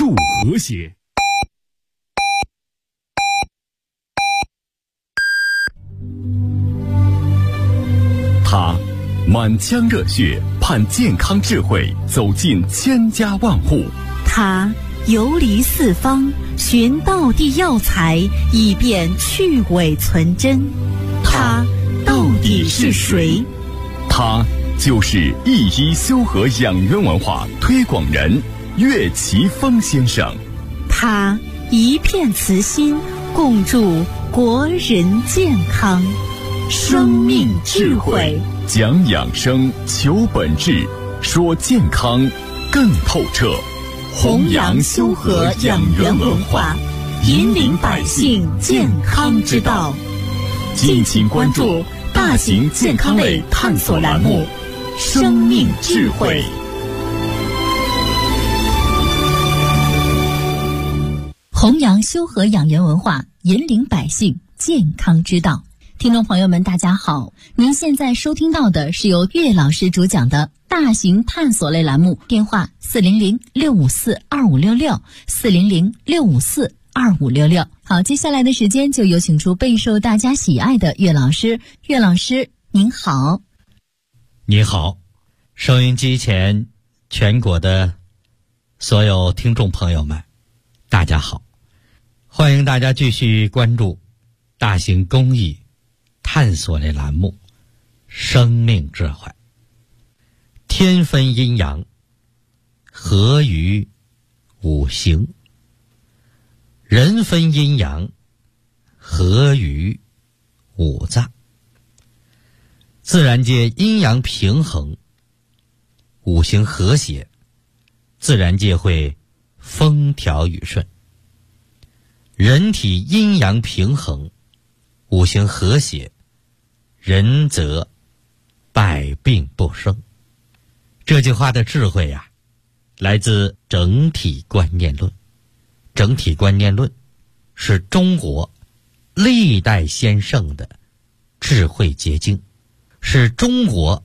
助和谐。他满腔热血盼健康智慧走进千家万户， 他游离四方寻道地药材，以便去伪存真。他到底是谁？ 他就是一一修和养元文化推广人岳奇峰先生。 他一片慈心，共筑国人健康。生命智慧， 讲养生，求本质，说健康更透彻。 弘扬修和养元文化，引领百姓健康之道。敬请关注大型健康类探索栏目《生命智慧》。 弘扬修和养元文化，引领百姓健康之道。听众朋友们，大家好，您现在收听到的是由岳老师主讲的大型探索类栏目，电话400-654-2566，400-654-2566。好，接下来的时间就有请出备受大家喜爱的岳老师。岳老师您好。 你好，收音机前全国的所有听众朋友们，大家好，欢迎大家继续关注大型公益探索类栏目生命智慧。天分阴阳，合于五行；人分阴阳，合于五脏。自然界阴阳平衡，五行和谐，自然界会风调雨顺。人体阴阳平衡，五行和谐，人则百病不生。这句话的智慧呀，来自整体观念论。整体观念论是中国历代先圣的智慧结晶，是中国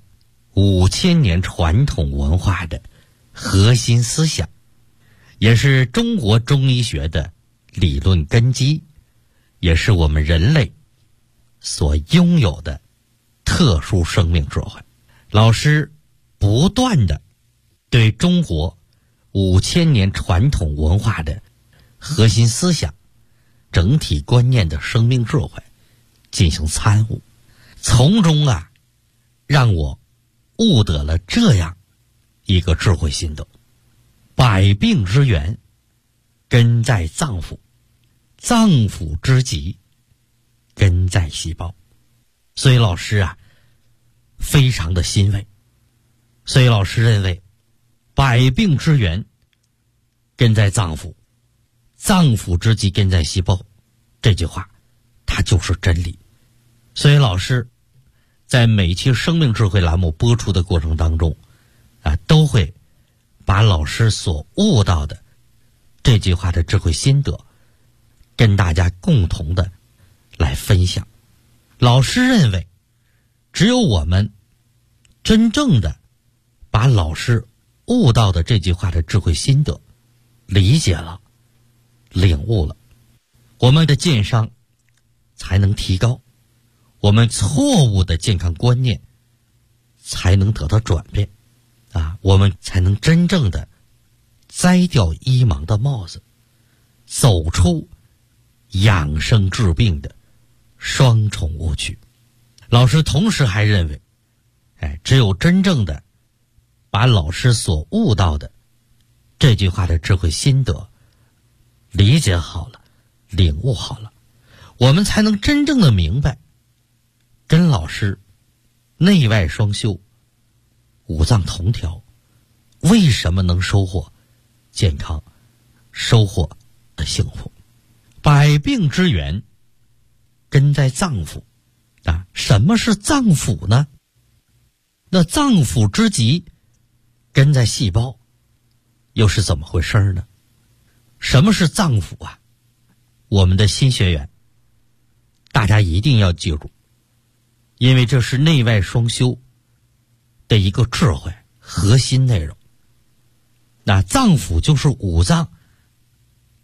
5000年传统文化的核心思想，也是中国中医学的理论根基，也是我们人类所拥有的特殊生命智慧。老师不断的对中国5000年传统文化的核心思想、整体观念的生命智慧进行参悟，从中让我悟得了这样一个智慧心得：百病之源根在脏腑，脏腑之疾根在细胞。所以老师非常的欣慰。所以老师认为，百病之源根在脏腑，脏腑之疾根在细胞，这句话它就是真理。所以老师在每期生命智慧栏目播出的过程当中都会把老师所悟到的这句话的智慧心得跟大家共同的来分享。老师认为，只有我们真正的把老师悟到的这句话的智慧心得理解了、领悟了，我们的健商才能提高，我们错误的健康观念才能得到转变我们才能真正的摘掉医盲的帽子，走出养生治病的双重误区。老师同时还认为，只有真正的把老师所悟到的这句话的智慧心得理解好了、领悟好了，我们才能真正的明白，跟老师内外双修、五脏同调，为什么能收获健康、收获幸福。百病之源根在脏腑什么是脏腑呢？那脏腑之疾根在细胞，又是怎么回事呢？什么是脏腑我们的新学员大家一定要记住，因为这是内外双修的一个智慧核心内容。那脏腑就是五脏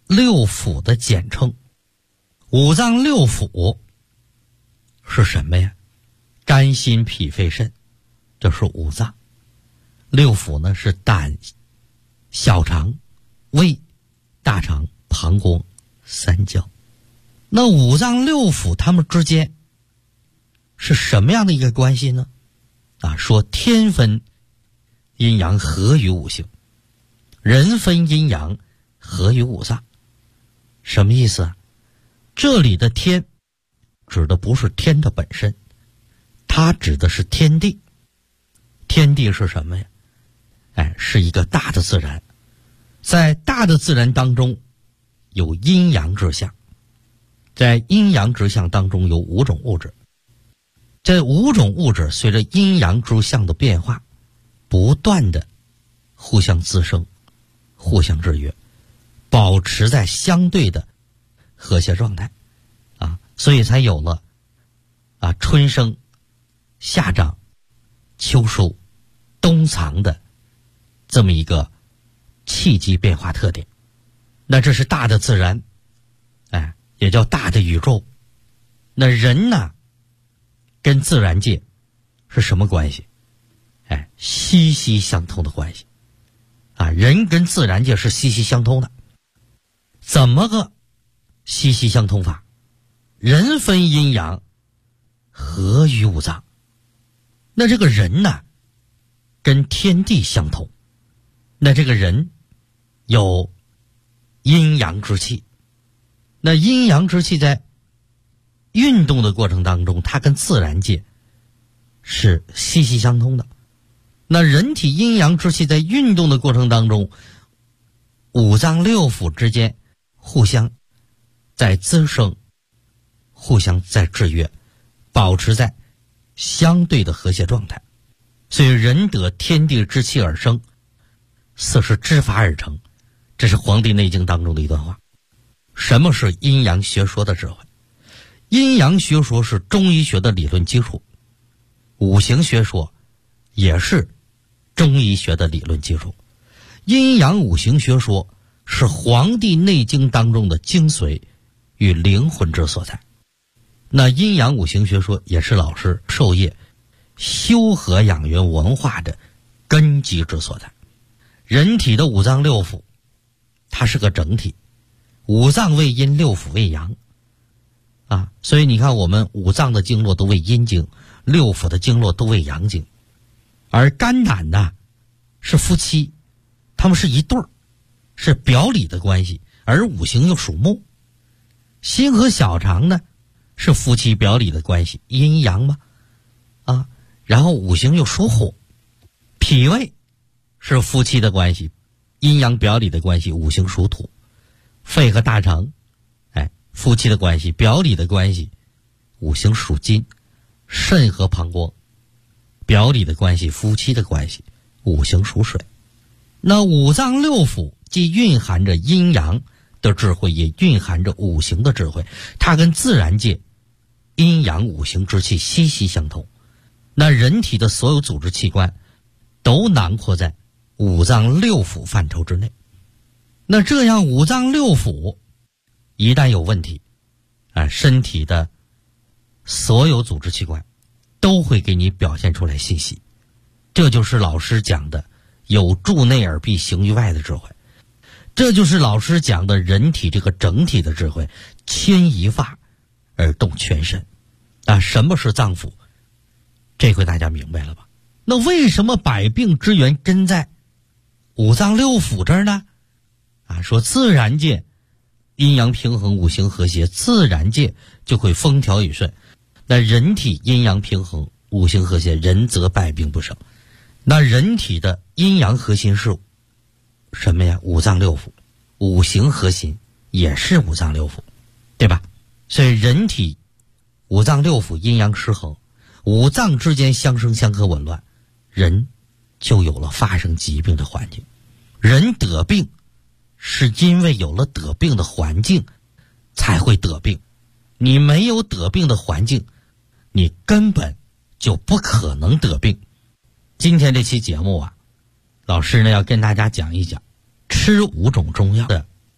六腑的简称。五脏六腑是什么呀？肝心脾肺肾，这是五脏。六腑呢是胆、小肠、胃、大肠、膀胱、三焦。那五脏六腑它们之间是什么样的一个关系呢？说天分阴阳合于五行，人分阴阳合于五脏。什么意思啊？这里的天指的不是天的本身，它指的是天地。天地是什么呀？是一个大的自然。在大的自然当中有阴阳之象，在阴阳之象当中有五种物质。这五种物质随着阴阳之象的变化，不断的互相滋生，互相制约，保持在相对的和谐状态所以才有了春生、夏长、秋收、冬藏的这么一个气机变化特点。那这是大的自然，也叫大的宇宙。那人呢，跟自然界是什么关系？息息相通的关系人跟自然界是息息相通的。怎么个息息相通法？人分阴阳合于五脏。那这个人呢，跟天地相通。那这个人有阴阳之气，那阴阳之气在运动的过程当中，它跟自然界是息息相通的。那人体阴阳之气在运动的过程当中，五脏六腑之间互相在滋生，互相在制约，保持在相对的和谐状态。所以人得天地之气而生，色是之法而成，这是《黄帝内经》当中的一段话。什么是阴阳学说的智慧？阴阳学说是中医学的理论基础，五行学说也是中医学的理论基础。阴阳五行学说是《黄帝内经》当中的精髓与灵魂之所在。那阴阳五行学说也是老师授业修和养元文化的根基之所在。人体的五脏六腑它是个整体，五脏为阴，六腑为阳所以你看我们五脏的经络都为阴经，六腑的经络都为阳经。而肝胆呢是夫妻，他们是一对儿，是表里的关系，而五行又属木。心和小肠呢是夫妻表里的关系，阴阳嘛然后五行又属火。脾胃是夫妻的关系，阴阳表里的关系，五行属土。肺和大肠夫妻的关系，表里的关系，五行属金。肾和膀胱表里的关系，夫妻的关系，五行属水。那五脏六腑既蕴含着阴阳的智慧，也蕴含着五行的智慧，它跟自然界阴阳五行之气息息相通。那人体的所有组织器官都囊括在五脏六腑范畴之内。那这样五脏六腑一旦有问题身体的所有组织器官都会给你表现出来信息。这就是老师讲的有助内而必行于外的智慧，这就是老师讲的人体这个整体的智慧，牵一发而动全身什么是脏腑？这回大家明白了吧？那为什么百病之源根在五脏六腑这儿呢？说自然界阴阳平衡，五行和谐，自然界就会风调雨顺。那人体阴阳平衡，五行和谐，人则百病不生。那人体的阴阳核心是什么呀？五脏六腑。五行核心也是五脏六腑，对吧？所以人体五脏六腑阴阳失衡，五脏之间相生相克紊乱，人就有了发生疾病的环境。人得病是因为有了得病的环境才会得病，你没有得病的环境，你根本就不可能得病。今天这期节目老师呢要跟大家讲一讲吃5种中药的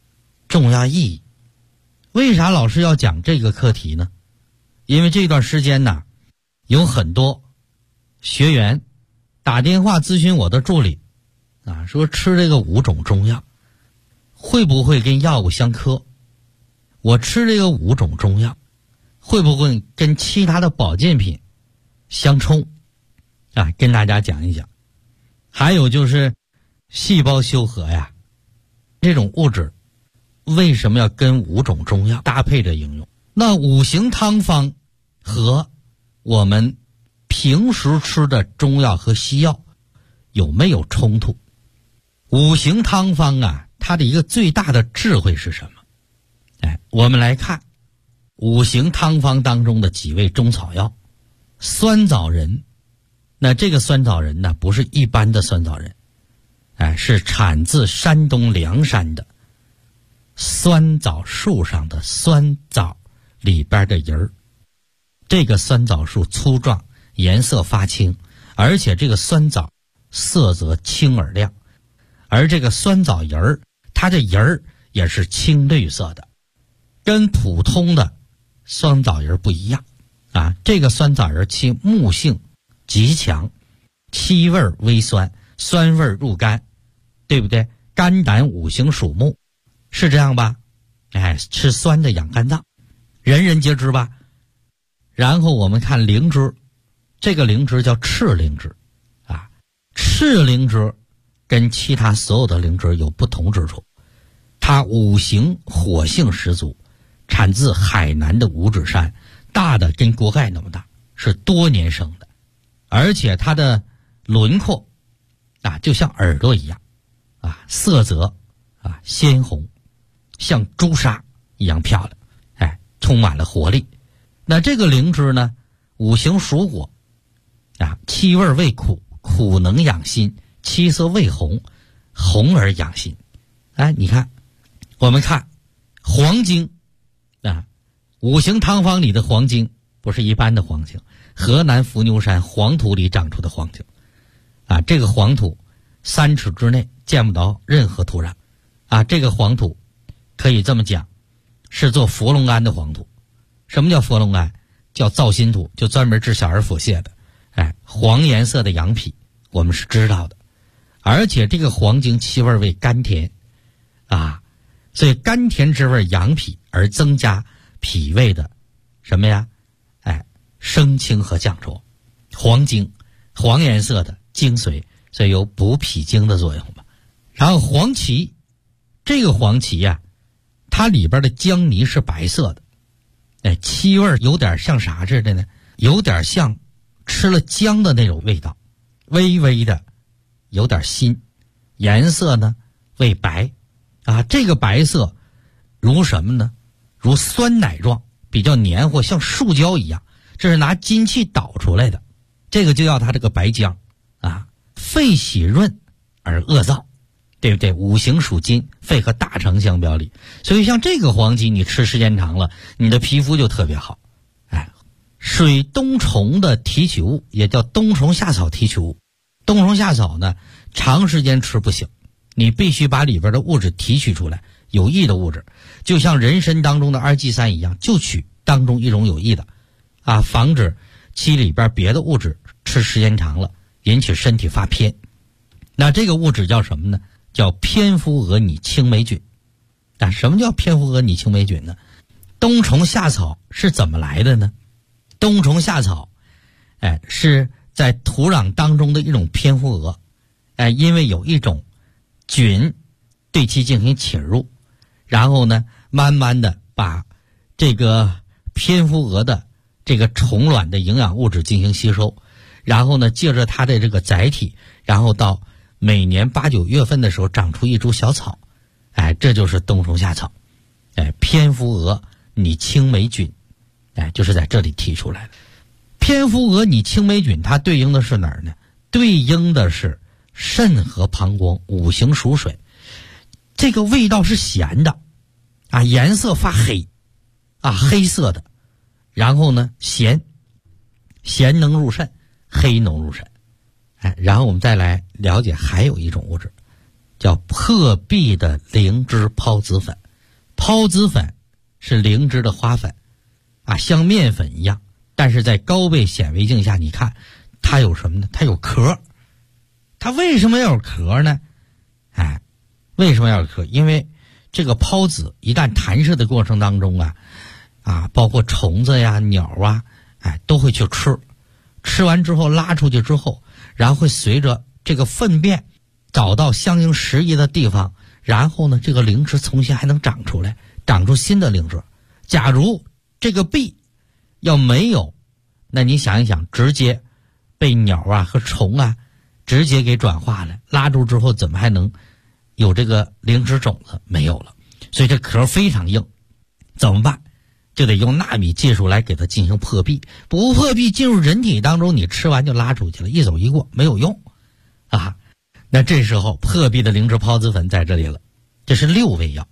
重要意义。为啥老师要讲这个课题呢？因为这段时间呢，有很多学员打电话咨询我的助理啊，说吃这个5种中药会不会跟药物相克？我吃这个5种中药会不会跟其他的保健品相冲啊？跟大家讲一讲。还有就是细胞修和呀，这种物质为什么要跟5种中药搭配着应用？那五行汤方和我们平时吃的中药和西药有没有冲突？五行汤方啊，它的一个最大的智慧是什么？我们来看五行汤方当中的几味中草药。酸枣仁，那这个酸枣仁呢，不是一般的酸枣仁，是产自山东凉山的酸枣树上的酸枣里边的仁儿。这个酸枣树粗壮，颜色发青，而且这个酸枣色泽青而亮，而这个酸枣仁儿，它的仁儿也是青绿色的，跟普通的酸枣仁不一样啊。这个酸枣仁其木性极强，气味微酸，酸味入肝，对不对？肝胆五行属木，是这样吧？吃酸的养肝脏，人人皆知吧？然后我们看灵芝，这个灵芝叫赤灵芝啊，赤灵芝跟其他所有的灵芝有不同之处，它五行火性十足，产自海南的五指山，大的跟锅盖那么大，是多年生的，而且它的轮廓啊就像耳朵一样啊，色泽啊鲜红，像朱砂一样漂亮，充满了活力。那这个灵芝呢，五行属火啊，气味味苦，苦能养心，七色味红，红而养心。你看，我们看黄精啊，五行汤方里的黄精不是一般的黄精，河南伏牛山黄土里长出的黄精啊，这个黄土3尺之内见不到任何土壤啊，这个黄土可以这么讲，是做佛龙庵的黄土。什么叫佛龙庵？叫造心土，就专门治小儿腹泻的。黄颜色的羊皮我们是知道的，而且这个黄精气味为甘甜啊，所以甘甜之味养脾，而增加脾胃的什么呀？升清和降浊。黄精黄颜色的精髓，所以有补脾经的作用嘛。然后黄芪，这个黄芪呀，它里边的姜泥是白色的，气味有点像啥似的呢？有点像吃了姜的那种味道，微微的有点辛，颜色呢为白啊，这个白色如什么呢？如酸奶状，比较黏糊，像树胶一样，这是拿金器捣出来的，这个就叫它这个白姜啊。肺喜润而恶燥，对不对？五行属金，肺和大肠相表里，所以像这个黄芪你吃时间长了，你的皮肤就特别好。水冬虫的提取物也叫冬虫夏草提取物。冬虫夏草呢，长时间吃不行，你必须把里边的物质提取出来，有益的物质，就像人参当中的2G3一样，就取当中一种有益的啊，防止其里边别的物质吃时间长了引起身体发偏。那这个物质叫什么呢？叫蝙蝠蛾拟青霉菌。什么叫蝙蝠蛾拟青霉菌呢？冬虫夏草是怎么来的呢？冬虫夏草是在土壤当中的一种蝙蝠蛾，因为有一种菌对其进行侵入，然后呢慢慢的把这个蝙蝠蛾的这个虫卵的营养物质进行吸收，然后呢借着它的这个载体，然后到每年8、9月份的时候长出一株小草，这就是冬虫夏草。蝙蝠蛾拟青霉菌，就是在这里提出来的。蝙蝠蛾拟青霉菌它对应的是哪儿呢？对应的是肾和膀胱，五行属水。这个味道是咸的啊，颜色发黑啊，黑色的，然后呢咸能入肾，黑能入肾。然后我们再来了解还有一种物质叫破壁的灵芝孢子粉。 孢子粉是灵芝的花粉啊，像面粉一样，但是在高倍显微镜下你看它有什么呢？它有壳。它为什么要有壳呢？为什么要有壳？因为这个孢子一旦弹射的过程当中包括虫子呀、鸟啊，都会去吃完之后拉出去之后，然后会随着这个粪便找到相应适宜的地方，然后呢，这个灵芝重新还能长出来，长出新的灵芝。假如这个壁要没有，那你想一想，直接被鸟和虫直接给转化了，拉住之后怎么还能有这个灵芝种子？没有了。所以这壳非常硬，怎么办？就得用纳米技术来给它进行破壁。不破壁进入人体当中，你吃完就拉出去了，一走一过没有用那这时候破壁的灵芝孢子粉在这里了，这是6味药。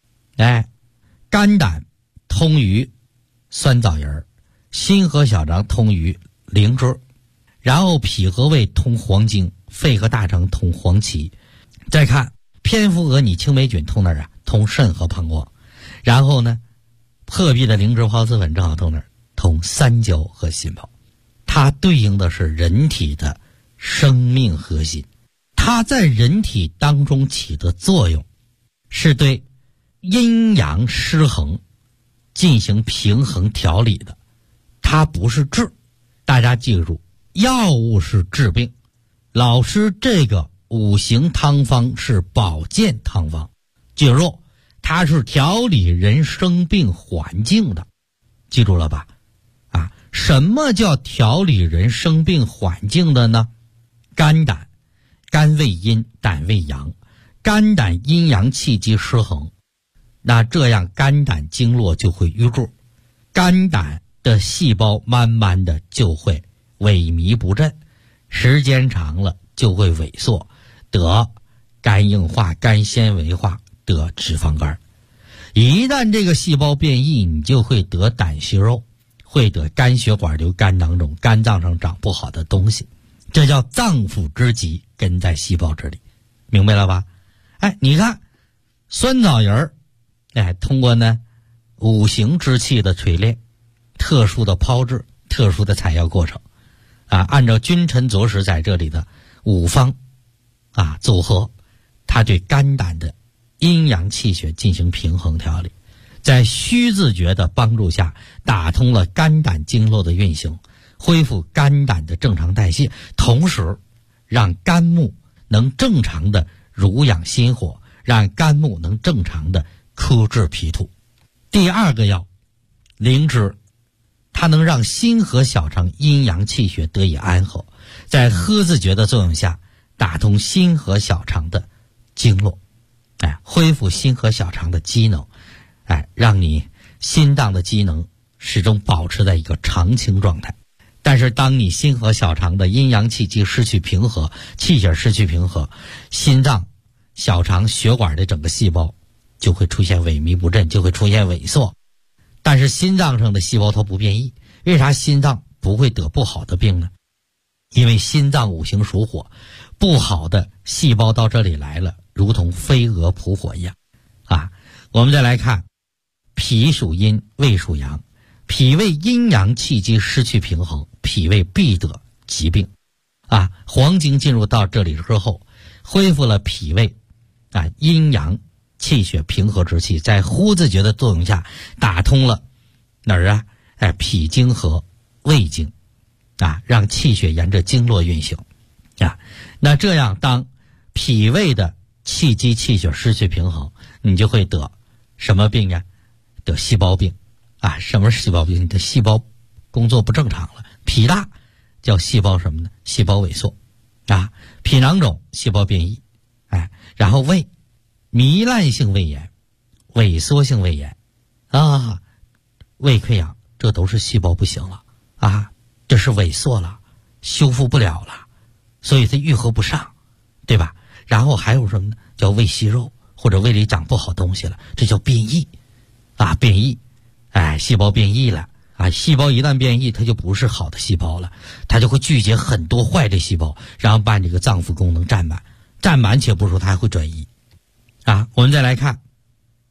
肝胆通于酸枣仁，心和小肠通于灵芝，然后脾和胃通黄精，肺和大肠通黄芪。再看蝙蝠和拟青霉菌通哪儿通肾和膀胱。然后呢，破壁的灵芝孢子粉正好通哪儿？通三焦和心包。它对应的是人体的生命核心，它在人体当中起的作用是对阴阳失衡进行平衡调理的，它不是治。大家记住，药物是治病，老师这个五行汤方是保健汤方，记住它是调理人生病环境的，记住了吧？什么叫调理人生病环境的呢？肝胆，肝为阴，胆为阳，肝胆阴阳气机失衡，那这样肝胆经络就会淤住，肝胆的细胞慢慢的就会萎靡不振，时间长了就会萎缩，得肝硬化、肝纤维化，得脂肪肝。一旦这个细胞变异，你就会得胆息肉，会得肝血管瘤、肝囊肿，肝脏上长不好的东西，这叫脏腑之疾根在细胞这里，明白了吧？你看酸枣仁通过呢五行之气的锤炼，特殊的炮制，特殊的采药过程按照君臣佐使在这里的五方组合，它对肝胆的阴阳气血进行平衡调理，在虚字诀的帮助下打通了肝胆经络的运行，恢复肝胆的正常代谢，同时让肝木能正常的濡养心火，让肝木能正常的克制脾土。第二个药灵芝，它能让心和小肠阴阳气血得以安和，在呵字诀的作用下打通心和小肠的经络，恢复心和小肠的机能，让你心脏的机能始终保持在一个常青状态。但是当你心和小肠的阴阳气机失去平和，气血失去平和，心脏、小肠、血管的整个细胞就会出现萎靡不振，就会出现萎缩。但是心脏上的细胞它不变异，为啥心脏不会得不好的病呢？因为心脏五行属火，不好的细胞到这里来了，如同飞蛾扑火一样我们再来看脾属阴，胃属阳，脾胃阴阳气机失去平衡，脾胃必得疾病黄精进入到这里之后，恢复了脾胃阴阳气血平和之气，在呼字诀的作用下打通了哪儿脾经和胃经让气血沿着经络运行那这样当脾胃的气机气血失去平衡，你就会得什么病呀？得细胞病什么是细胞病？你的细胞工作不正常了。脾大叫细胞什么呢？细胞萎缩脾囊肿，细胞变异然后胃糜烂性胃炎、萎缩性胃炎胃溃疡，这都是细胞不行了这是萎缩了，修复不了了，所以它愈合不上，对吧？然后还有什么呢？叫胃息肉，或者胃里长不好东西了，这叫变异变异细胞变异了细胞一旦变异，它就不是好的细胞了，它就会聚集很多坏的细胞，然后把这个脏腑功能占满且不说，它还会转移我们再来看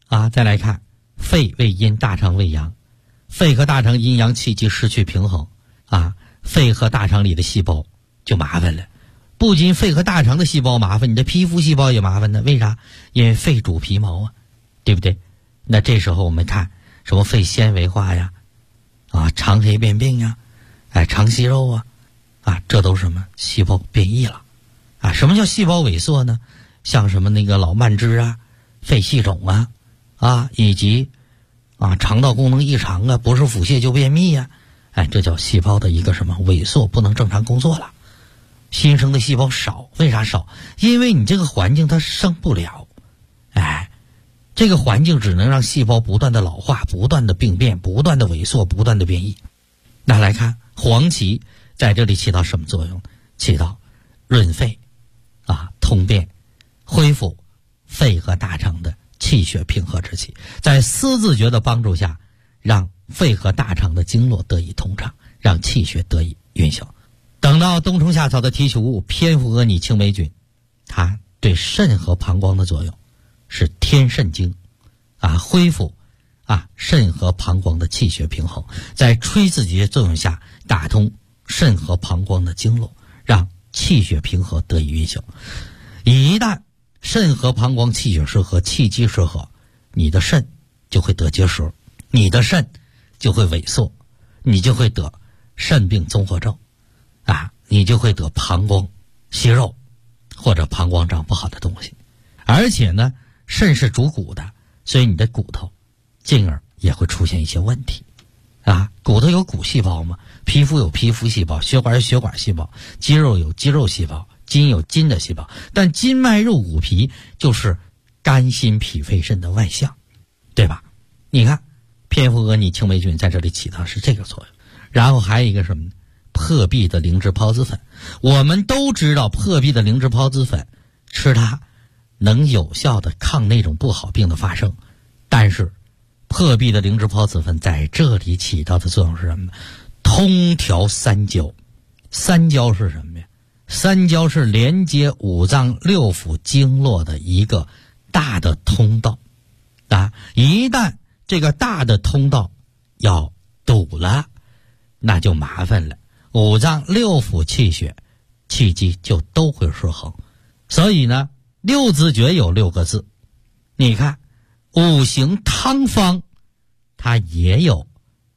再来看肺为阴，大肠为阳，肺和大肠阴阳气机失去平衡肺和大肠里的细胞就麻烦了。不仅肺和大肠的细胞麻烦，你的皮肤细胞也麻烦呢。为啥？因为肺主皮毛对不对？那这时候我们看什么肺纤维化呀，肠黑变病呀，肠息肉这都是什么？细胞变异了什么叫细胞萎缩呢？像什么那个老慢支肺气肿以及肠道功能异常不是腹泻就便秘这叫细胞的一个什么萎缩，不能正常工作了。新生的细胞少，为啥少？因为你这个环境它生不了，这个环境只能让细胞不断的老化，不断的病变，不断的萎缩，不断的变异。那来看黄芪在这里起到什么作用？起到润肺通便，恢复肺和大肠的气血平和之气，在思字诀的帮助下，让肺和大肠的经络得以通畅，让气血得以运行。等到冬虫夏草的提取物偏附阿拟青霉菌，它对肾和膀胱的作用是添肾精恢复肾和膀胱的气血平衡，在吹字诀作用下打通肾和膀胱的经络，让气血平和得以运行。一旦肾和膀胱气血失和，气机失和，你的肾就会得结石，你的肾就会萎缩，你就会得肾病综合症你就会得膀胱息肉或者膀胱长不好的东西。而且呢，肾是主骨的，所以你的骨头进而也会出现一些问题骨头有骨细胞嘛，皮肤有皮肤细胞，血管有血管细胞，肌肉有肌肉细胞，筋有筋的细胞。但筋脉肉骨皮就是肝心脾肺肾的外象，对吧？你看偏附阿拟青霉菌在这里起到是这个作用。然后还有一个什么呢？破壁的灵芝孢子粉。我们都知道破壁的灵芝孢子粉吃它能有效的抗那种不好病的发生，但是破壁的灵芝孢子粉在这里起到的作用是什么？通调三焦。三焦是什么呀？三焦是连接五脏六腑经络的一个大的通道一旦这个大的通道要堵了，那就麻烦了，五脏六腑气血气机就都会失衡。所以呢，六字诀有6个字，你看五行汤方它也有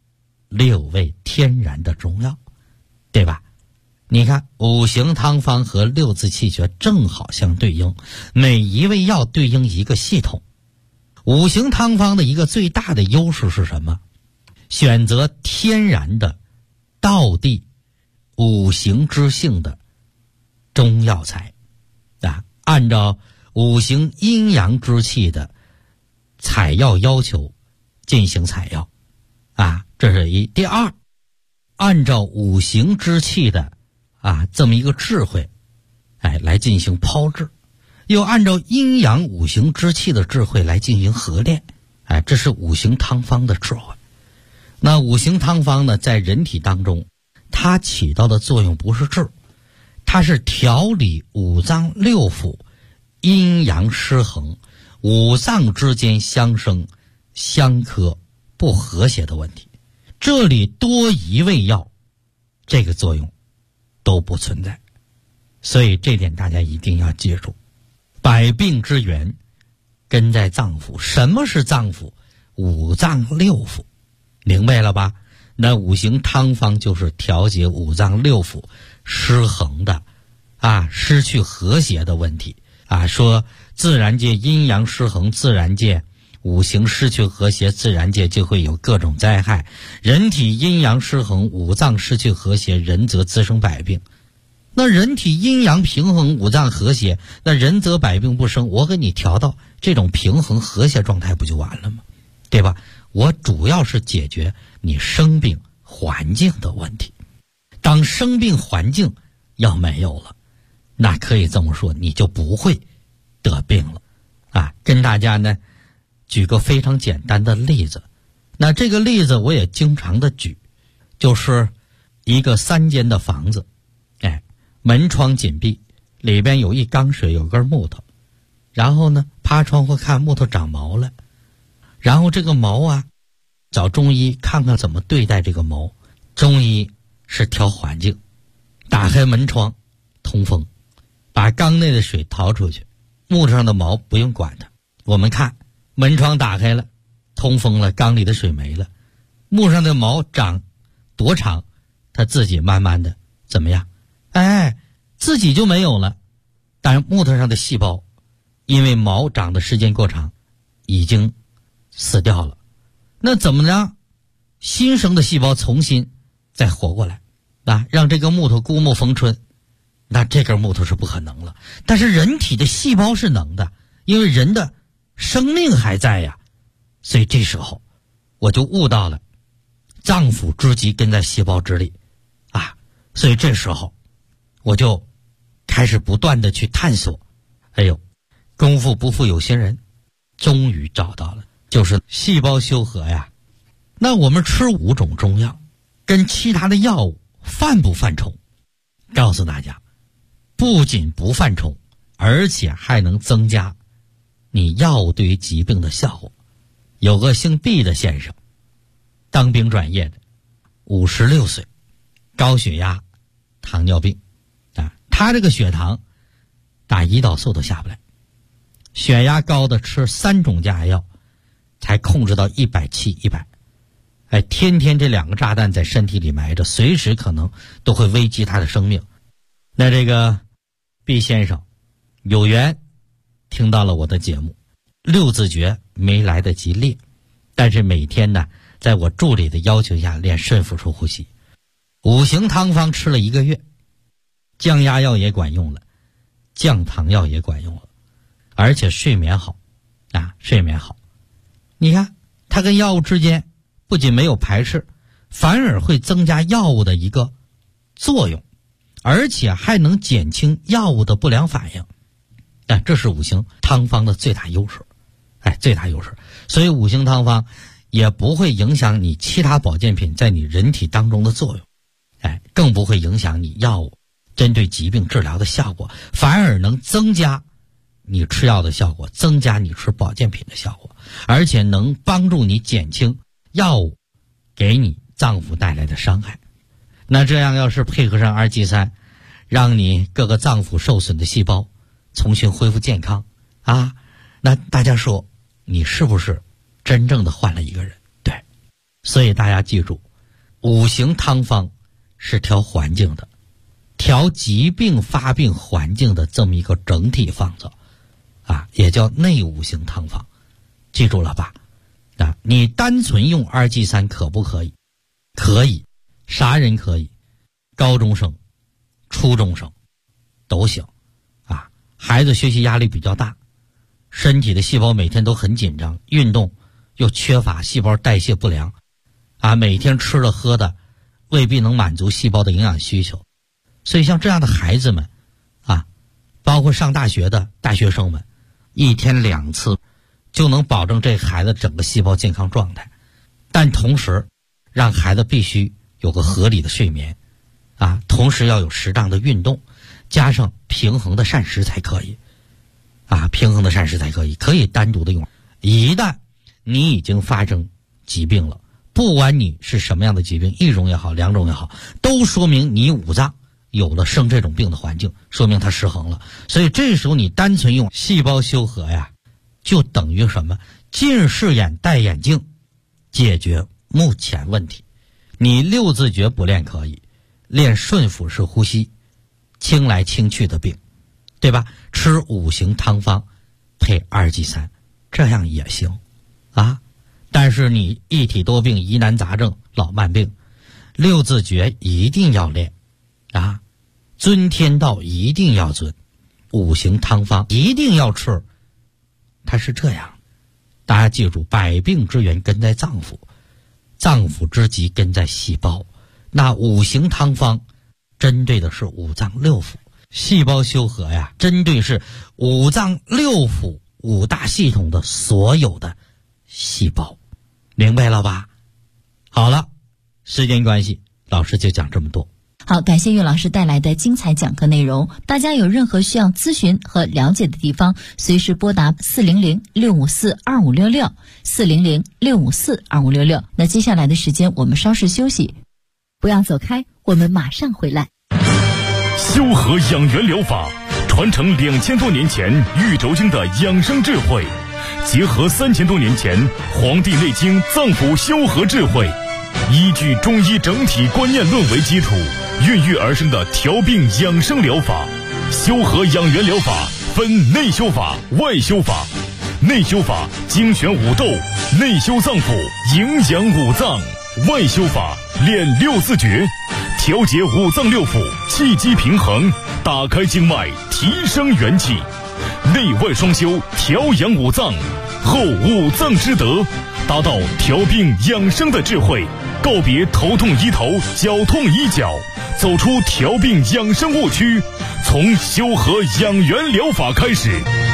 6味天然的中药，对吧？你看五行汤方和6字气诀正好相对应，每一味药对应一个系统。五行汤方的一个最大的优势是什么？选择天然的道地五行之性的中药材按照五行阴阳之气的采药要求进行采药这是一。第二，按照五行之气的这么一个智慧来进行炮制，又按照阴阳五行之气的智慧来进行合炼这是五行汤方的智慧。那五行汤方呢，在人体当中它起到的作用不是治，它是调理五脏六腑阴阳失衡，五脏之间相生相克不和谐的问题。这里多一味药，这个作用都不存在。所以这点大家一定要记住，百病之源根在脏腑。什么是脏腑？五脏六腑，明白了吧？那五行汤方就是调节五脏六腑失衡的失去和谐的问题说自然界阴阳失衡，自然界五行失去和谐，自然界就会有各种灾害。人体阴阳失衡，五脏失去和谐，人则滋生百病。那人体阴阳平衡，五脏和谐，那人则百病不生。我给你调到这种平衡和谐状态不就完了吗？对吧？我主要是解决你生病环境的问题。当生病环境要没有了，那可以这么说，你就不会得病了跟大家呢举个非常简单的例子。那这个例子我也经常的举，就是一个3间的房子门窗紧闭，里边有一缸水，有根木头，然后呢趴窗户看木头长毛了然后这个毛啊，找中医看看怎么对待这个毛。中医是调环境，打开门窗通风，把缸内的水逃出去，木头上的毛不用管它。我们看门窗打开了，通风了，缸里的水没了，木上的毛长多长，它自己慢慢的怎么样？自己就没有了。但是木头上的细胞因为毛长的时间过长已经死掉了，那怎么让新生的细胞重新再活过来啊？让这个木头孤木逢春，那这根木头是不可能了。但是人体的细胞是能的，因为人的生命还在呀。所以这时候我就悟到了脏腑之极根在细胞之里啊。所以这时候我就开始不断的去探索。功夫不负有心人，终于找到了，就是细胞修和呀。那我们吃5种中药跟其他的药物犯不犯冲？告诉大家，不仅不犯冲，而且还能增加你药物对于疾病的效果。有个姓毕的先生，当兵转业的，56岁，高血压糖尿病啊，他这个血糖打胰岛素都下不来，血压高的吃3种降压药才控制到170、100。天天这2个炸弹在身体里埋着，随时可能都会危及他的生命。那这个毕先生有缘听到了我的节目，6字诀没来得及练，但是每天呢，在我助理的要求下练顺腹式呼吸。5行汤方吃了1个月，降压药也管用了，降糖药也管用了，而且睡眠好啊，睡眠好。你看它跟药物之间不仅没有排斥，反而会增加药物的一个作用，而且还能减轻药物的不良反应。这是5行汤方的最大优势，最大优势。所以5行汤方也不会影响你其他保健品在你人体当中的作用，更不会影响你药物针对疾病治疗的效果，反而能增加你吃药的效果，增加你吃保健品的效果，而且能帮助你减轻药物给你脏腑带来的伤害。那这样要是配合上2G3，让你各个脏腑受损的细胞重新恢复健康啊，那大家说你是不是真正的换了一个人？对，所以大家记住，5行汤方是调环境的，调疾病发病环境的这么一个整体方子啊，也叫内5行汤方，记住了吧？你单纯用2G3可不可以？可以，啥人可以？高中生、初中生都行啊。孩子学习压力比较大，身体的细胞每天都很紧张，运动又缺乏，细胞代谢不良啊，每天吃的喝的未必能满足细胞的营养需求。所以像这样的孩子们啊，包括上大学的大学生们，1天2次就能保证这孩子整个细胞健康状态。但同时让孩子必须有个合理的睡眠啊，同时要有适当的运动，加上平衡的膳食才可以啊，平衡的膳食才可以，可以单独的用。一旦你已经发生疾病了，不管你是什么样的疾病，1种也好2种也好，都说明你5脏有了生这种病的环境，说明它失衡了。所以这时候你单纯用细胞修和呀，就等于什么？近视眼戴眼镜，解决目前问题。你6字诀不练可以，练顺腹式呼吸，清来清去的病，对吧？吃5行汤方配2G3，这样也行啊。但是你一体多病、疑难杂症、老慢病，6字诀一定要练啊，遵天道一定要遵，5行汤方一定要吃。它是这样，大家记住，百病之源根在脏腑，脏腑之极根在细胞。那5行汤方针对的是5脏6腑，细胞修和呀，针对是5脏6腑5大系统的所有的细胞，明白了吧？好了，时间关系，老师就讲这么多。 好，感谢岳老师带来的精彩讲课内容。大家有任何需要咨询和了解的地方，随时拨打400-654-2566 400-654-2566。那接下来的时间我们稍事休息，不要走开，我们马上回来。 修和养元疗法传承2000多年前玉轴经的养生智慧，结合3000多年前《黄帝内经》脏腑修和智慧，依据中医整体观念论为基础，孕育而生的调病养生疗法。修和养元疗法分内修法、外修法。内修法精选五斗，内修脏腑，营养五脏；外修法练六字诀，调节五脏六腑，气机平衡，打开经脉，提升元气。内外双修，调养五脏，后五脏之德，达到调病养生的智慧，告别头痛医头，脚痛医脚，走出调病养生误区，从修和养元疗法开始。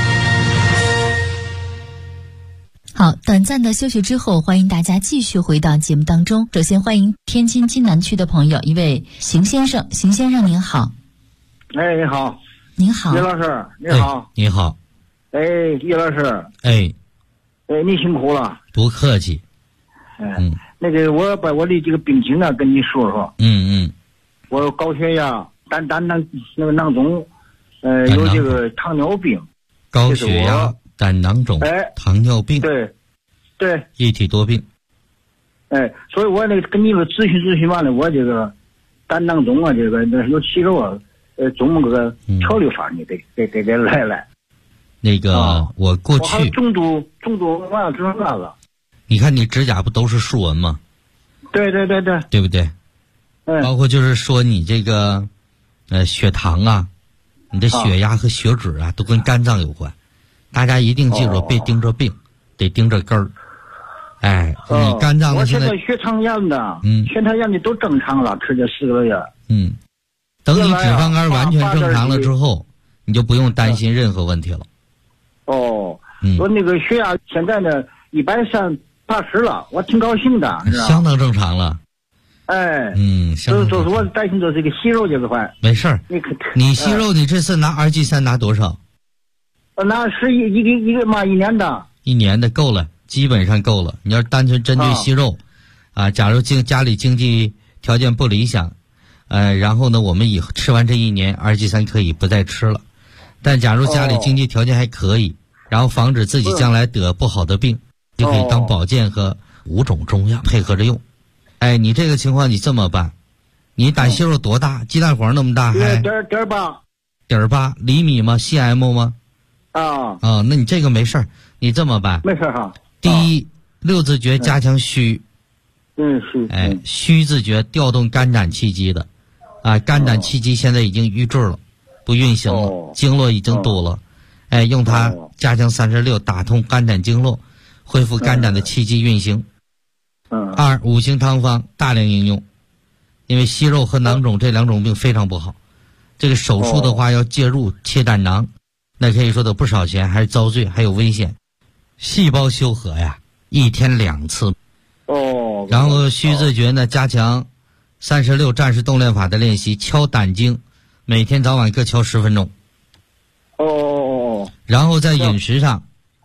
好，短暂的休息之后，欢迎大家继续回到节目当中。首先欢迎天津津南区的朋友，一位邢先生。邢先生您好。 哎，你好。 您好。 岳老师你好。 你好。 哎，岳老师。 哎， 你辛苦了。 不客气。 那个我把我的这个病情啊跟你说说。我有高血压、胆囊肿，有这个糖尿病。 高血压、胆囊肿、糖尿病， 对， 一体多病。 所以我那个跟你们咨询完了，我这个胆囊肿啊，这个有息肉啊，怎么个调理法你得来。 那个我过去我还重度完了之后那个， 你看你指甲不都是竖纹吗？ 对， 对不对？包括就是说你这个血糖啊，你的血压和血脂啊，都跟肝脏有关。大家一定记住，别盯着病，得盯着根儿。你肝脏的现在血糖样的，血糖样的都正常了，吃这4个月。 等你脂肪肝完全正常了之后，你就不用担心任何问题了。 我那个血压现在呢130/80了，我挺高兴的， 相当正常了。 就是我担心就是这个息肉这块。 没事儿，你息肉你这次拿2G3拿多少？ 拿是一个嘛1年的。1 年的够了，基本上够了。你要单纯针对息肉，假如家里经济条件不理想，然后呢，我们以后吃完这1年2G3可以不再吃了。但假如家里经济条件还可以，然后防止自己将来得不好的病，就可以当保健和5种中药配合着用。你这个情况你这么办，你胆息肉多大？鸡蛋黄那么大还？1.8厘米吗 ？cm 吗？那你这个没事儿，你这么办？ 没事哈。 第一，6字诀加强虚。虚字诀调动肝胆气机的，肝胆气机现在已经瘀滞了，不运行了，经络已经堵了，用它加强36，打通肝胆经络，恢复肝胆的气机运行。2，五行汤方大量应用，因为息肉和囊肿这2种病非常不好，这个手术的话要介入切胆囊，那可以说得不少钱，还是遭罪，还有危险。细胞修和呀，1天2次。然后虚字诀呢，加强36战士动练法的练习，敲胆经，每天早晚各敲10分钟。然后在饮食上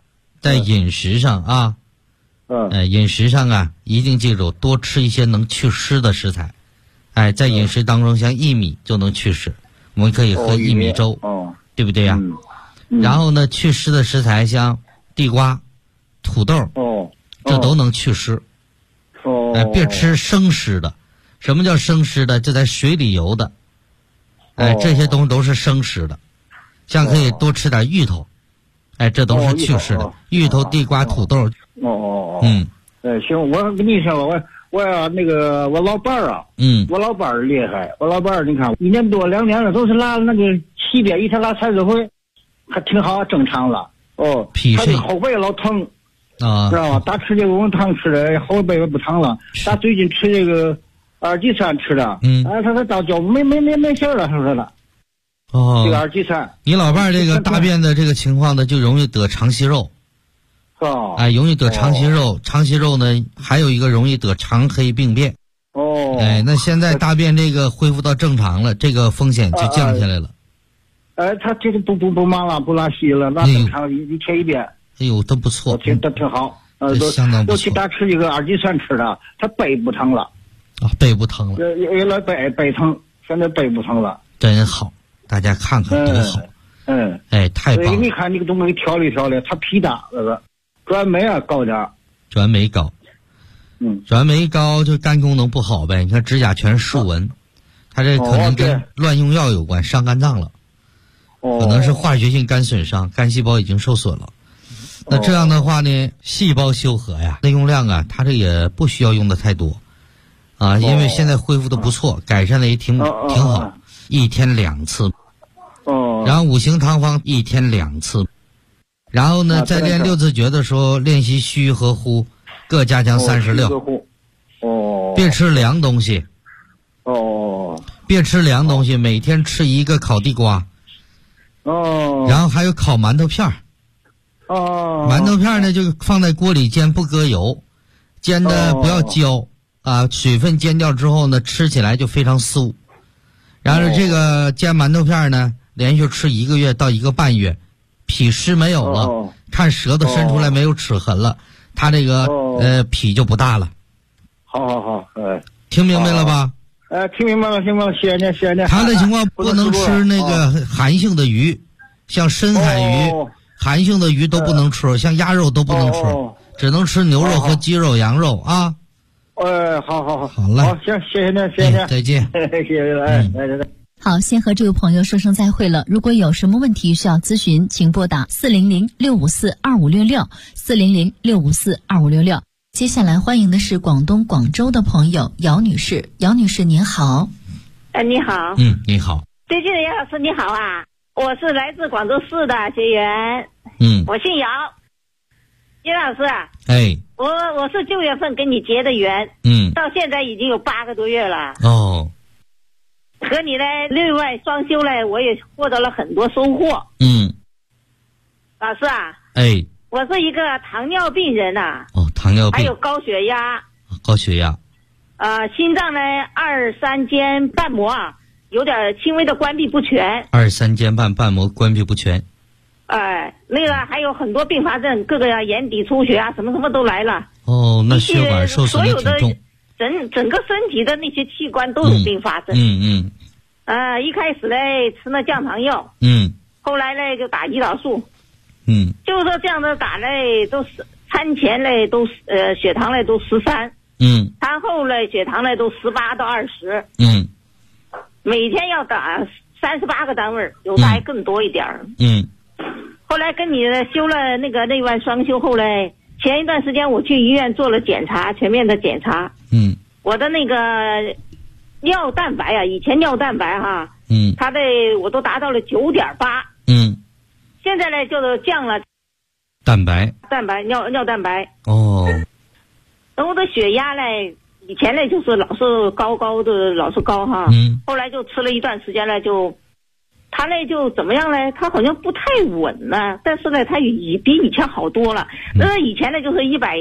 饮食上啊，一定记住多吃一些能祛湿的食材。在饮食当中，像薏米就能祛湿，我们可以喝薏米粥，对不对呀？然后呢，祛湿的食材像地瓜、土豆，这都能祛湿。别吃生湿的。什么叫生湿的？就在水里游的。这些东西都是生湿的。像可以多吃点芋头，这都是祛湿的。芋头、地瓜、土豆。 行，我跟你说，我要那个我老伴儿啊，我老伴儿厉害，我老伴儿你看1年多2年了，都是拉那个7遍，一天拉30回，还挺好，正常了。他这后背老疼。知道吗？打吃这个温汤吃的后背不疼了，打最近吃这个2G3吃的，他到脚没事了，他说了。这个2G3。你老伴儿这个大便的这个情况呢，就容易得肠息肉。容易得肠息肉。肠息肉呢，还有一个容易得肠黑病变。 哦。 哎，那现在大便这个恢复到正常了，这个风险就降下来了。 他这个不忙了，不拉稀了，那正常一天一遍。 哎呦，都不错， 挺好。 这相当不错。 尤其他吃一个二级酸吃的，他背不疼了。 啊，背不疼了。 原来背疼，现在背不疼了。 真好，大家看看多好。哎，太棒了。 你看你都给调理调理，他脾大那个转酶啊高点。 转酶高。转酶高就肝功能不好呗。你看指甲全是竖纹，他这可能跟乱用药有关，伤肝脏了。可能是化学性肝损伤，肝细胞已经受损了。那这样的话呢，细胞修合呀，内用量啊，它这也不需要用的太多啊，因为现在恢复的不错，改善的也挺好，一天2次。然后五行汤方一天2次，然后呢，在练六字诀的时候练习虚和呼，各加强36。别吃凉东西。别吃凉东西，每天吃一个烤地瓜。然后还有烤馒头片儿。馒头片呢就放在锅里煎，不搁油，煎的不要焦啊，水分煎掉之后呢，吃起来就非常酥。然后这个煎馒头片呢，连续吃1个月到1个半月，脾湿没有了，看舌头伸出来没有齿痕了，它这个脾就不大了。 好， 听明白了吧？ 听明白了，谢谢你。 他的情况不能吃那个寒性的鱼，像深海鱼，寒性的鱼都不能吃，像鸭肉都不能吃，只能吃牛肉和鸡肉、羊肉啊。 好了， 好，行，谢谢你， 再见， 谢谢来。 好，先和这位朋友说声再会了。如果有什么问题需要咨询，请拨打400-654-2566，400-654-2566。接下来欢迎的是广东广州的朋友姚女士。姚女士您好。 你好。 你好。 最近的姚老师你好啊，我是来自广州市的学员。我姓姚。姚老师啊。我是6月份跟你结的缘。到现在已经有8个多月了。和你的内外双修呢，我也获得了很多收获。老师啊。我是一个糖尿病人呐。 糖尿病。 还有高血压。心脏呢2-3间瓣膜啊，有点轻微的关闭不全。 2-3间瓣膜关闭不全。 那个还有很多并发症，各个眼底出血啊，什么都来了。 那血管受损也挺重。 整个身体的那些器官都有并发症。一开始呢吃那降糖药。后来呢就打胰岛素。就是说这样的打嘞，都是餐前嘞都血糖嘞都13。餐后嘞血糖嘞都18到20。每天要打38个单位，有的还更多一点。后来跟你修了那个内外双修后嘞，前一段时间我去医院做了检查，全面的检查。我的那个尿蛋白啊，以前尿蛋白哈，它的我都达到了9.8。现在呢就是降了蛋白尿蛋白。然后我的血压呢，以前呢就是老是高的，老是高哈。后来就吃了一段时间呢，他呢就怎么样呢？他好像不太稳呢，但是呢他比以前好多了。以前呢就是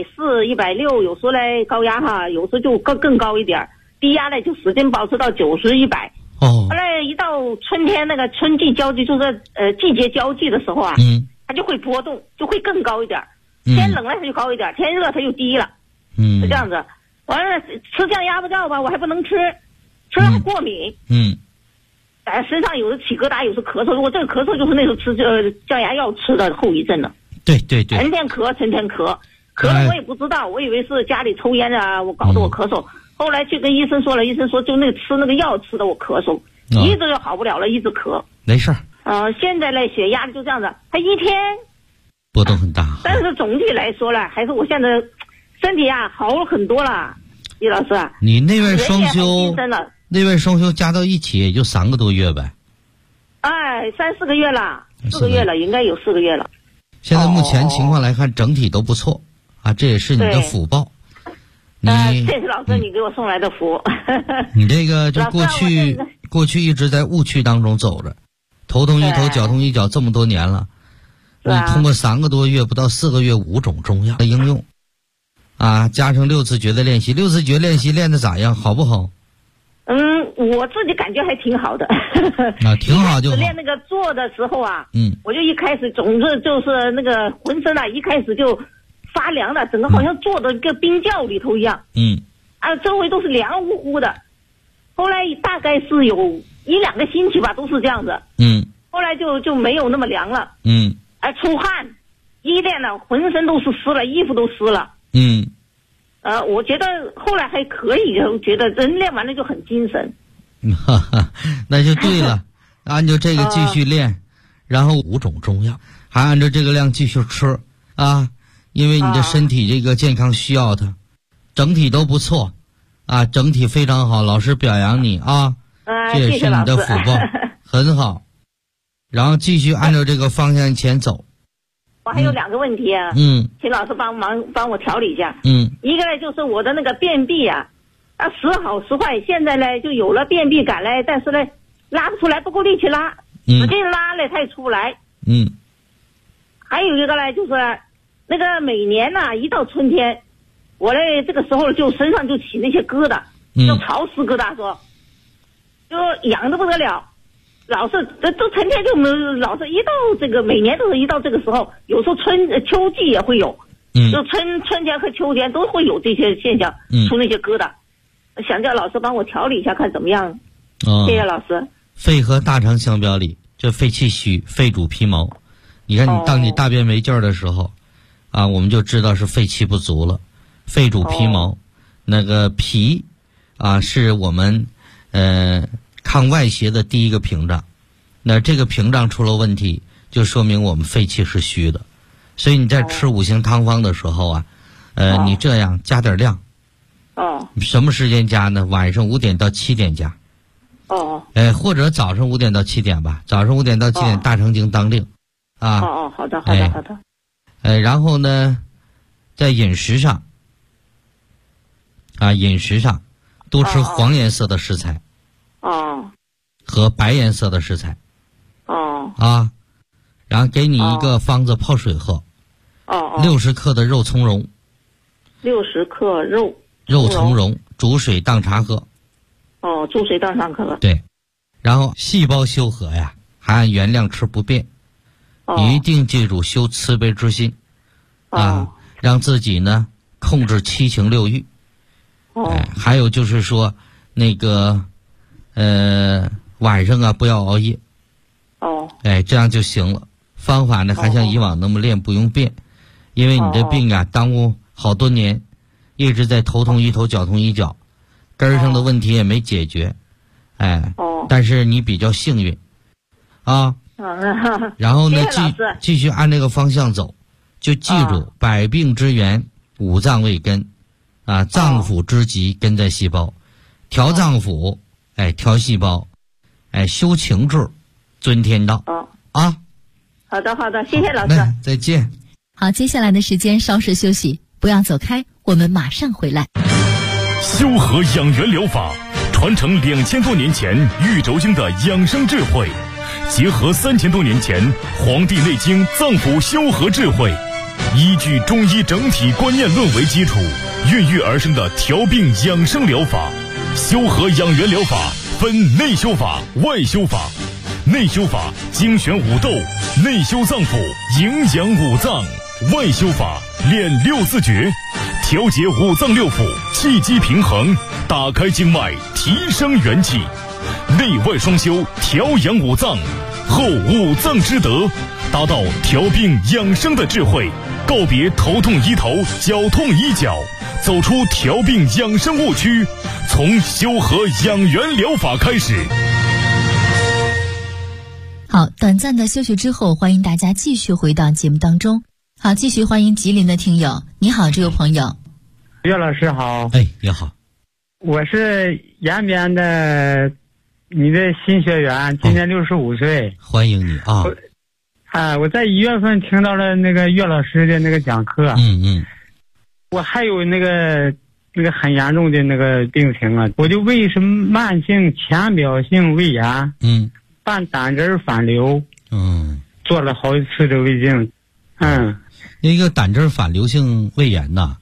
140、160，有时候呢高压哈，有时候就更高一点，低压呢就始终保持到90、100。后来一到春天那个春季交际，就是季节交际的时候啊，它就会波动，就会更高一点。天冷了它就高一点，天热它就低了。是这样子。完了吃降压不掉吧，我还不能吃了还过敏。身上有时起疙瘩，有时咳嗽。如果这个咳嗽就是那时候吃降压药吃的后遗症了。对，成天咳了我也不知道，我以为是家里抽烟啊，我搞得我咳嗽。后来去跟医生说了，医生说就那个吃那个药吃的我咳嗽，一直就好不了了，一直咳。 没事。 现在呢血压就这样子，它一天波动很大。 但是总体来说呢，还是我现在身体啊好了很多了。李老师啊， 你内外双修加到一起也就3个多月呗。 3-4个月了，4个月了，应该有4个月了。 现在目前情况来看整体都不错啊，这也是你的福报。 谢谢老师你给我送来的福。 你这个就过去一直在误区当中走着，头痛一头脚痛一脚这么多年了。你通过3个多月不到4个月5种中药的应用啊，加上6次诀的练习，6次诀练习练得咋样？好不好？ 我自己感觉还挺好的。 啊，挺好就好。 练那个做的时候啊，我就一开始总是就是那个浑身啊，一开始就发凉的，整个好像坐在一个冰窖里头一样。周围都是凉乎乎的。后来大概是有1-2个星期吧，都是这样子。后来就没有那么凉了。出汗，一练呢，浑身都是湿了，衣服都湿了。我觉得后来还可以，觉得人练完了就很精神。 那就对了，按照这个继续练，然后5种中药还按照这个量继续吃啊，因为你的身体这个健康需要它，整体都不错啊，整体非常好，老师表扬你啊，这也是你的福报，很好。然后继续按照这个方向前走。 我还有2个问题啊，请老师帮我调理一下。一个呢就是我的那个便秘啊，时好时坏，现在呢就有了便秘感嘞，但是呢拉不出来，不够力气拉，使劲拉嘞它也出不来。还有一个呢就是那个每年呢一到春天，我嘞这个时候就身上就起那些疙瘩，就潮湿疙瘩说，就痒得不得了。老是都成天就老是一到这个每年都是一到这个时候，有时候秋季也会有，就春天和秋天都会有这些现象，出那些疙瘩。想叫老师帮我调理一下，看怎么样。谢谢老师。 肺和大肠相表里，这肺气虚，肺主皮毛。你看当你大便没劲儿的时候，啊，我们就知道是肺气不足了。肺主皮毛，那个脾啊是我们抗外邪的第一个屏障，那这个屏障出了问题，就说明我们肺气是虚的。所以你在吃5行汤方的时候啊，你这样加点量。什么时间加呢？晚上5点到7点加。或者早上5点到7点吧，早上5点到7点大肠经当令。 好的。 然后呢，在饮食上，多吃黄颜色的食材。和白颜色的食材。然后给你一个方子泡水喝。60克的肉苁蓉。 60克肉苁蓉煮水当茶喝。 煮水当茶喝。 对，然后细胞修和呀，还按原量吃不变。一定记住修慈悲之心。让自己呢控制7情6欲。还有就是说那个晚上啊不要熬夜。这样就行了。方法呢还像以往那么练，不用变，因为你这病啊耽误好多年，一直在头痛医头，脚痛医脚，根儿上的问题也没解决。但是你比较幸运啊。然后呢继续按这个方向走，就记住百病之源5脏为根啊，脏腑之极根在细胞，调脏腑，调细胞，修情志，尊天道。 好的，谢谢老师。 再见。 好，接下来的时间稍事休息，不要走开，我们马上回来。 修和养元疗法传承2000多年前玉轴经的养生智慧，结合3000多年前《黄帝内经》脏腑修和智慧，依据中医整体观念论为基础，孕育而生的调病养生疗法。修和养元疗法分内修法、外修法。内修法精选5斗，内修脏腑，营养5脏；外修法练6字诀，调节5脏6腑，气机平衡，打开经脉，提升元气。内外双修，调养5脏，后5脏之德，达到调病养生的智慧，告别头痛医头，脚痛医脚，走出调病养生误区，从修和养元疗法开始。 好，短暂的休息之后，欢迎大家继续回到节目当中。好，继续欢迎吉林的听友。你好，这位朋友。 岳老师好。 你好。 我是延边的你的新学员，今年65岁。 欢迎你啊。 我在1月份听到了那个岳老师的那个讲课。我还有那个很严重的那个病情啊，我就胃是慢性浅表性胃炎。伴胆汁反流。做了好几次的胃镜。 那个胆汁反流性胃炎呐，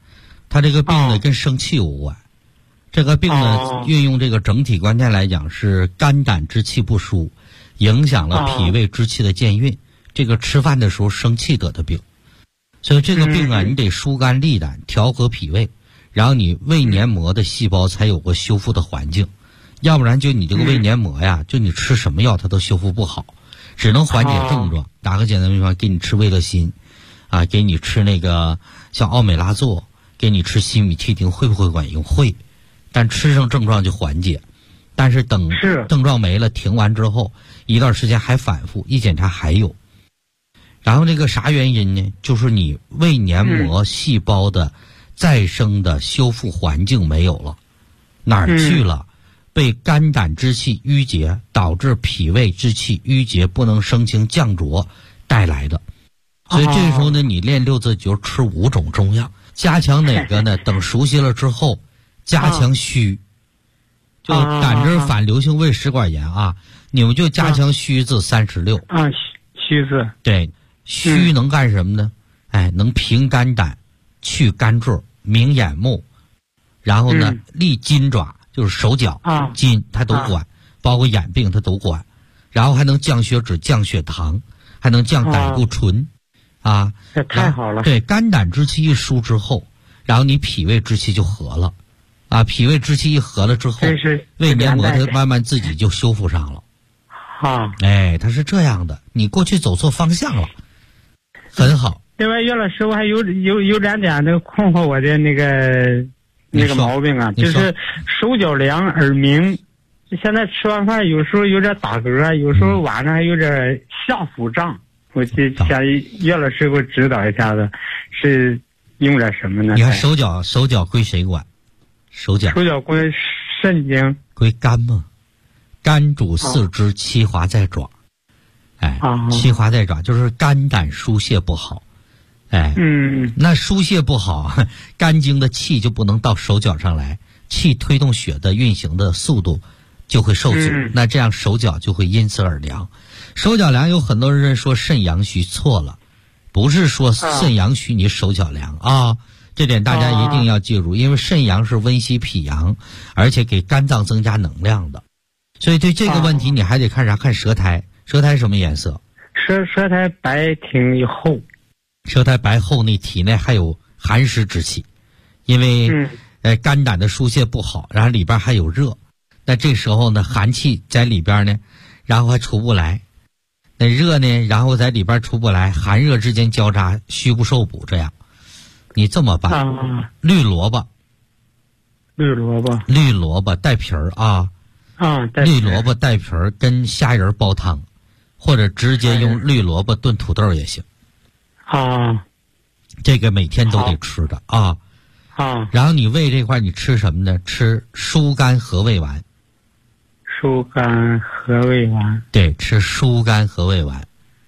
他这个病呢跟生气有关。这个病呢运用这个整体观念来讲是肝胆之气不舒，影响了脾胃之气的健运，这个吃饭的时候生气得的病。所以这个病啊，你得疏肝利胆，调和脾胃，然后你胃黏膜的细胞才有个修复的环境，要不然就你这个胃黏膜呀，就你吃什么药它都修复不好，只能缓解症状。打个简单比方，给你吃胃乐心啊，给你吃那个像奥美拉唑，给你吃西米替丁，会不会管用？会，但吃上症状就缓解，但是等症状没了停完之后一段时间还反复，一检查还有。然后这个啥原因呢？就是你胃黏膜细胞的再生的修复环境没有了，哪儿去了？被肝胆之气淤结，导致脾胃之气淤结不能生清降浊带来的。所以这时候呢，你练六字诀吃5种中药，加强哪个呢？等熟悉了之后，加强虚，就胆汁反流性胃食管炎啊，你们就加强虚字36 啊，虚字对。虚能干什么呢？能平肝胆，去肝坠，明眼目，然后呢，利筋爪，就是手脚筋它都管，包括眼病它都管，然后还能降血脂、降血糖，还能降胆固醇， 这太好了。 对，肝胆之气一疏之后，然后你脾胃之气就和了，脾胃之气一和了之后，胃黏膜它慢慢自己就修复上了。它是这样的，你过去走错方向了。很好。 另外，岳老师，我还有2点那个困惑我的那个毛病啊，就是手脚凉、耳鸣。现在吃完饭有时候有点打嗝，有时候晚上还有点下腹胀。我就想岳老师给我指导一下子，是用点什么呢？ 你看手脚归谁管？手脚归肾经， 归肝嘛。肝主四肢，七华在爪。七华在爪，就是肝胆疏泄不好。那疏泄不好，肝经的气就不能到手脚上来，气推动血的运行的速度就会受阻，那这样手脚就会因此而凉。手脚凉有很多人说肾阳虚，错了，不是说肾阳虚你手脚凉这点大家一定要记住，因为肾阳是温煦脾阳，而且给肝脏增加能量的。所以对这个问题你还得看啥？看舌苔。舌苔什么颜色？ 舌苔白挺厚。 舌苔白厚，你体内还有寒湿之气，因为肝胆的疏泄不好，然后里边还有热，那这时候呢寒气在里边呢，然后还出不来，那热呢然后在里边出不来，寒热之间交叉，虚不受补，这样你这么办？绿萝卜带皮儿绿萝卜带皮儿跟虾仁煲汤，或者直接用绿萝卜炖土豆也行。这个每天都得吃的然后你胃这块你吃什么呢？吃疏肝和胃丸。 疏肝和胃丸。 对，吃疏肝和胃丸。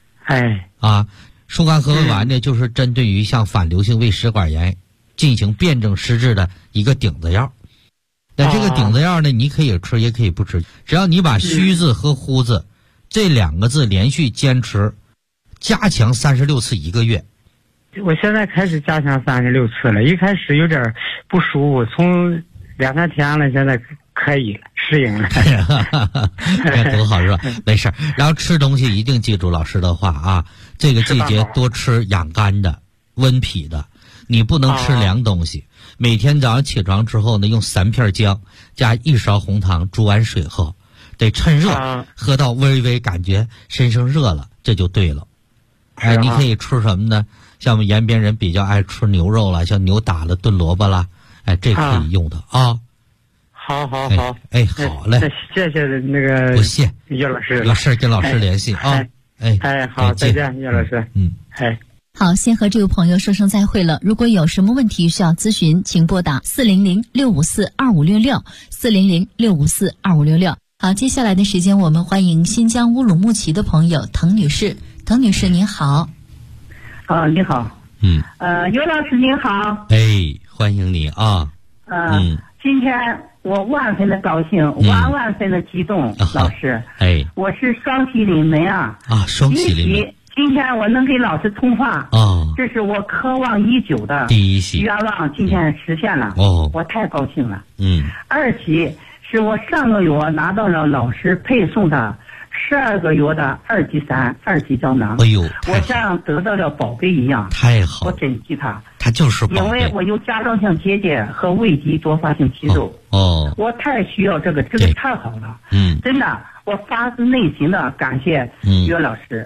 疏肝和胃丸呢，就是针对于像反流性胃食管炎进行辩证施治的一个顶子药。那这个顶子药呢，你可以吃也可以不吃，只要你把虚字和呼字这2个字连续坚持，加强36次1个月。 我现在开始加强36次了，一开始有点不舒服，从2-3天了，现在可以了，适应了。 多好是吧？没事。然后吃东西一定记住老师的话这个季节多吃养肝的、温脾的，你不能吃凉东西。每天早上起床之后呢，用3片姜加1勺红糖煮完水喝，得趁热喝到微微感觉身上热了，这就对了。你可以吃什么呢？像我们延边人比较爱吃牛肉了，像牛打了炖萝卜了，这可以用的好。 好嘞， 谢谢那个不谢岳老师， 有事跟老师联系好，再见，岳老师。 好，先和这位朋友说声再会了。如果有什么问题需要咨询，请拨打400-654-2566，400-654-2566。好，接下来的时间我们欢迎新疆乌鲁木齐的朋友滕女士。滕女士您好。 你好。岳老师您好。 欢迎你今天我万分的高兴，万分的激动，老师。我是双喜临门双喜临门。 今天我能给老师通话这是我渴望已久的第一喜愿望，今天实现了我太高兴了。二喜是我上个月拿到了老师配送的12个月的2级3、2级胶囊。 哎呦， 我像得到了宝贝一样， 太好， 我珍惜它。 它就是宝贝， 因为我有甲状腺结节和胃疾多发性息肉。我太需要这个太好了。真的，我发自内心的感谢岳老师。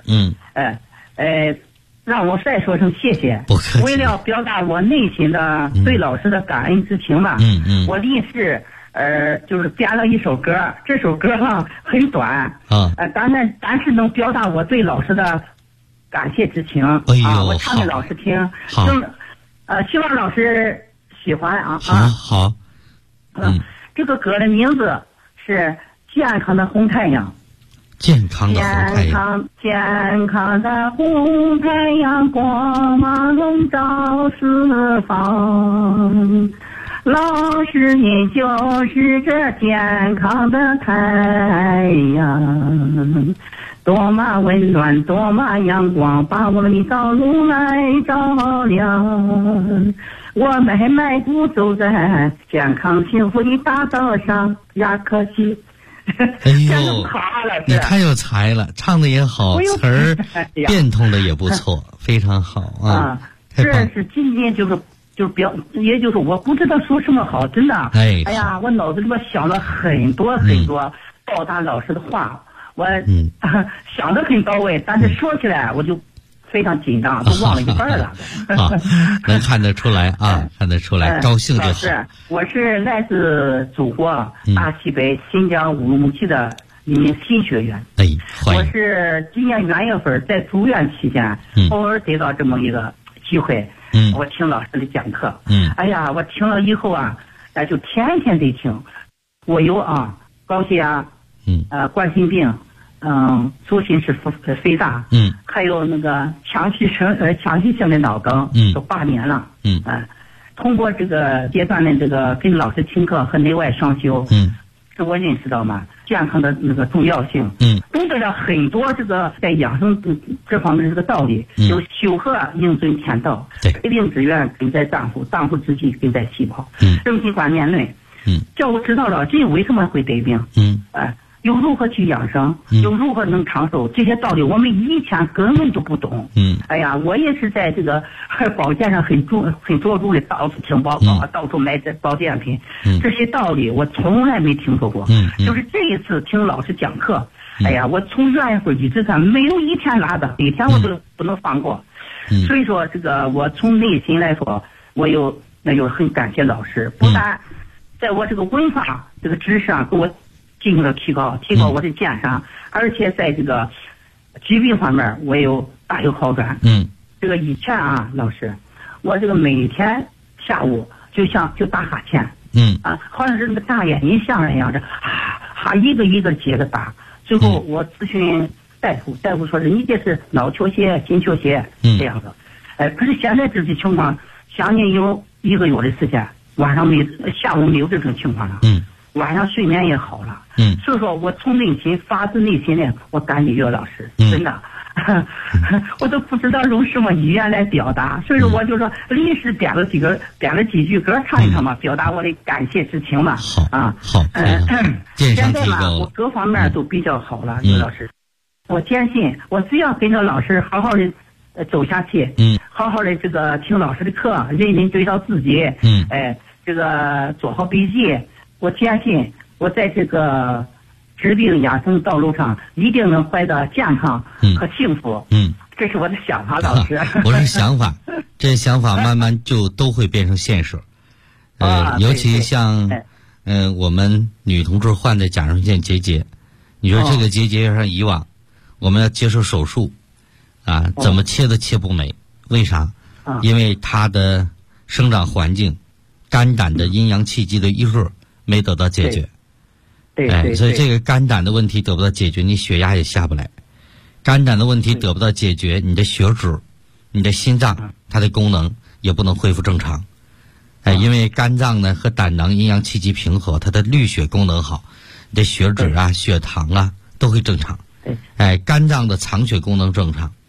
让我再说声谢谢。 不客气。 为了表达我内心的对老师的感恩之情吧，我立誓就是编了一首歌，这首歌很短但是能表达我对老师的感谢之情。我唱给老师听。 好， 希望老师喜欢啊。 好。 这个歌的名字是健康的红太阳。 健康的红太阳， 健康的红太阳，光芒笼罩四方。老师你就是这健康的太阳，多么温暖，多么阳光，把我们的道路来照亮。我们迈步走在健康幸福的大道上呀，可惜。 哎呦，你太有才了，唱的也好，词儿变通的也不错，非常好啊！ 这是今天就是也就是我不知道说什么好，真的。哎呀，我脑子里边想了很多报答老师的话，我想得很到位，但是说起来我就非常紧张，都忘了一半了。 能看得出来啊，看得出来，高兴就好。 我是来自祖国大西北新疆乌鲁木齐的一名新学员。我是今年元月份在住院期间，偶尔得到这么一个机会，我听老师的讲课。哎呀，我听了以后就天天得听。我有高血压，冠心病。左心室肥大，还有那个强系性的脑梗，都8年了，通过这个阶段的这个跟老师听课和内外双修，使我认识到嘛健康的那个重要性，懂得了很多这个在养生这方面这个道理，有修和应遵天道，百病之源根在脏腑，脏腑之气根在细胞，正气观念论，叫我知道了人为什么会得病，又如何去养生，又如何能长寿，这些道理我们以前根本就不懂。哎呀，我也是在这个保健上很着重的，到处听报告，到处买这保健品，这些道理我从来没听说过。就是这一次听老师讲课，哎呀，我从元月份一直看，没有一天落的，一天我都不能放过。所以说这个我从内心来说，那就很感谢老师，不但在我这个文化这个知识上给我进行了提高我的健康，而且在这个疾病方面我有大有好转。这个以前老师，我这个每天下午就打哈欠，好像是那个大眼睛像一样的，一个一个接着打。最后我咨询大夫说是你这是脑缺血、心缺血这样的。可是现在这些情况，将近有1个月的时间，下午没有这种情况了。晚上睡眠也好了，所以说我从内心发自内心的我感谢岳老师，真的，我都不知道用什么语言来表达，所以说我就说临时编了几句歌唱一唱嘛，表达我的感谢之情嘛。 好， 现在嘛，我各方面都比较好了，岳老师，我坚信我只要跟着老师好好的走下去，好好的这个听老师的课，认真对照自己，这个做好笔记。我坚信我在这个治病养生道路上一定能获得健康和幸福。这是我的想法，老师。 不是想法，这想法慢慢就都会变成现实。尤其像我们女同志患的甲状腺结节，你说这个结节要像以往我们要接受手术怎么切都切不美，为啥？因为它的生长环境、肝胆的阴阳气机的一致没得到解决。所以这个肝胆的问题得不到解决，你血压也下不来。肝胆的问题得不到解决，你的血脂、你的心脏它的功能也不能恢复正常。因为肝脏呢和胆囊阴阳气机平和，它的滤血功能好，你的血脂血糖都会正常。肝脏的藏血功能正常，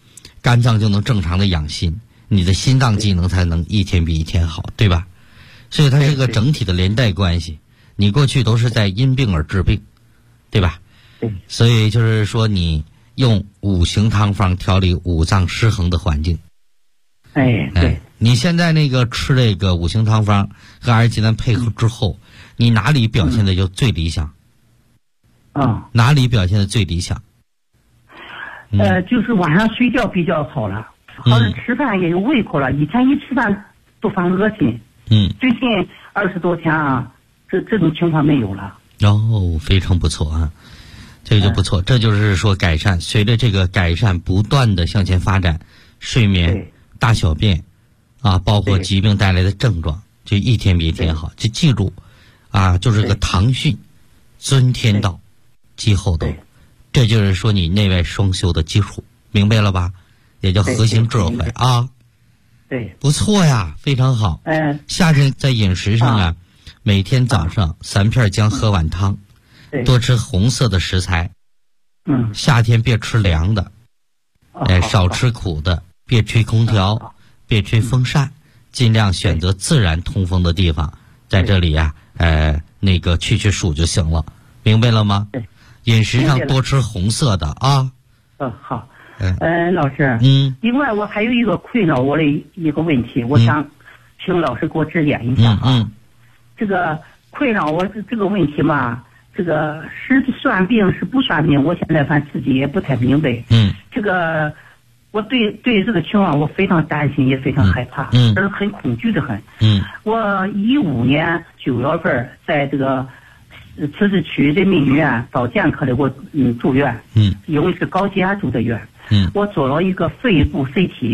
肝脏就能正常的养心，你的心脏机能才能一天比一天好，对吧？所以它是一个整体的连带关系。你过去都是在因病而治病，对吧？ 对。 所以就是说，你用五行汤方调理五脏失衡的环境。 对。 你现在那个吃这个五行汤方和二鸡蛋配合之后，你哪里表现的就最理想？哪里表现的最理想？ 就是晚上睡觉比较好了，好像吃饭也有胃口了。以前一吃饭都犯恶心。最近20多天啊，这种情况没有了。 非常不错啊，这个就不错。这就是说改善，随着这个改善不断的向前发展，睡眠、大小便啊，包括疾病带来的症状，就一天比一天好。就记住啊，就是个唐训，尊天道，积厚德，这就是说你内外双修的基础，明白了吧？也叫核心智慧啊。 对， 不错呀，非常好。夏天在饮食上啊，每天早上3片姜喝碗汤，多吃红色的食材。夏天别吃凉的，少吃苦的，别吹空调，别吹风扇，尽量选择自然通风的地方，在这里呀，那个去暑就行了，明白了吗？饮食上多吃红色的啊。 好。老师，另外我还有一个困扰我的一个问题，我想请老师给我指点一下啊。这个困扰我这个问题嘛，这个是算病是不算病，我现在反正自己也不太明白。这个我对这个情况我非常担心，也非常害怕，而且很恐惧的很。我15年9月份在这个自治区人民医院找健科的，我住院，因为是高血压住的院。我做了一个肺部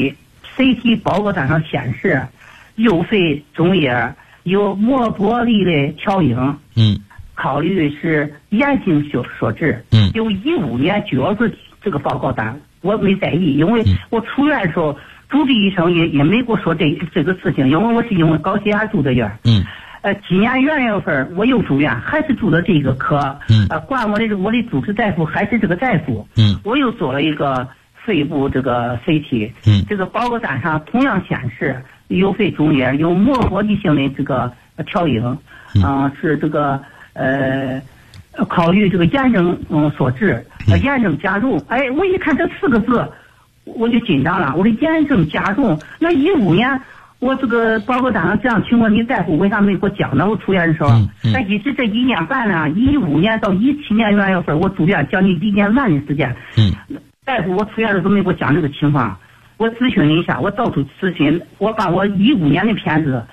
CT 报告单上显示右肺中叶有膜剥离的条影，考虑是炎症所致。有15年9月份这个报告单我没在意，因为我出院的时候主治医生也没给我说这个事情，因为我是因为高血压住的院。今年元月份我又住院，还是住的这个科。管我的主治大夫还是这个大夫。我又做了一个肺部这个 CT，这个报告单上同样显示右肺中叶有膜剥离性的这个条影，是这个考虑这个炎症所致，炎症加重。我一看这4个字，我就紧张了。我的炎症加重，那15年我这个报告单上这样情况，你大夫为啥没给我讲呢？我出院的时候，但一直这1年半了，15年到17年元月份我住院将近1年半的时间。大夫我出院的时候没给我讲这个情况，我咨询了一下，我到处咨询，我把我15年的片子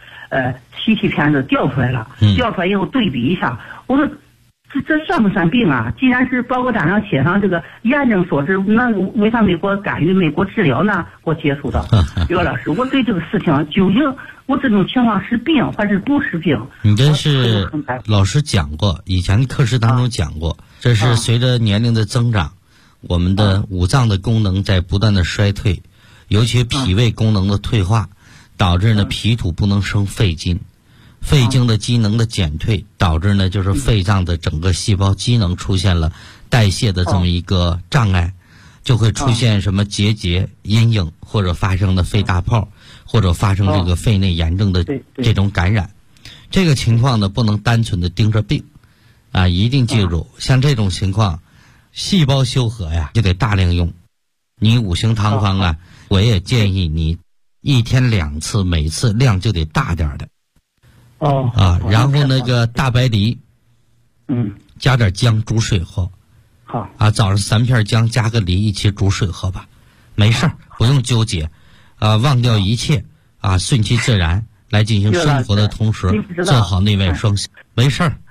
，CT 片子调出来了，调出来以后对比一下，我说这算不算病啊？既然是报告单上写上这个炎症所致，那为啥没给我干预，没给我治疗呢？我接触到岳老师，我对这个事情究竟我这种情况是病还是不是病？ 你这是老师讲过，以前课时当中讲过，这是随着年龄的增长，我们的五脏的功能在不断的衰退，尤其脾胃功能的退化，导致呢脾土不能生肺精，肺经的机能的减退，导致呢就是肺脏的整个细胞机能出现了代谢的这么一个障碍，就会出现什么结节、阴影，或者发生的肺大泡，或者发生这个肺内炎症的这种感染。这个情况呢不能单纯的盯着病啊，一定记住，像这种情况，细胞修和呀就得大量用。你五行汤方啊，我也建议你1天2次，每次量就得大点的。然后那个大白梨，加点姜煮水喝。 好啊，早上3片姜加个梨一起煮水喝吧，没事儿，不用纠结，忘掉一切啊，顺其自然来进行生活的同时，做好内外双修，没事儿。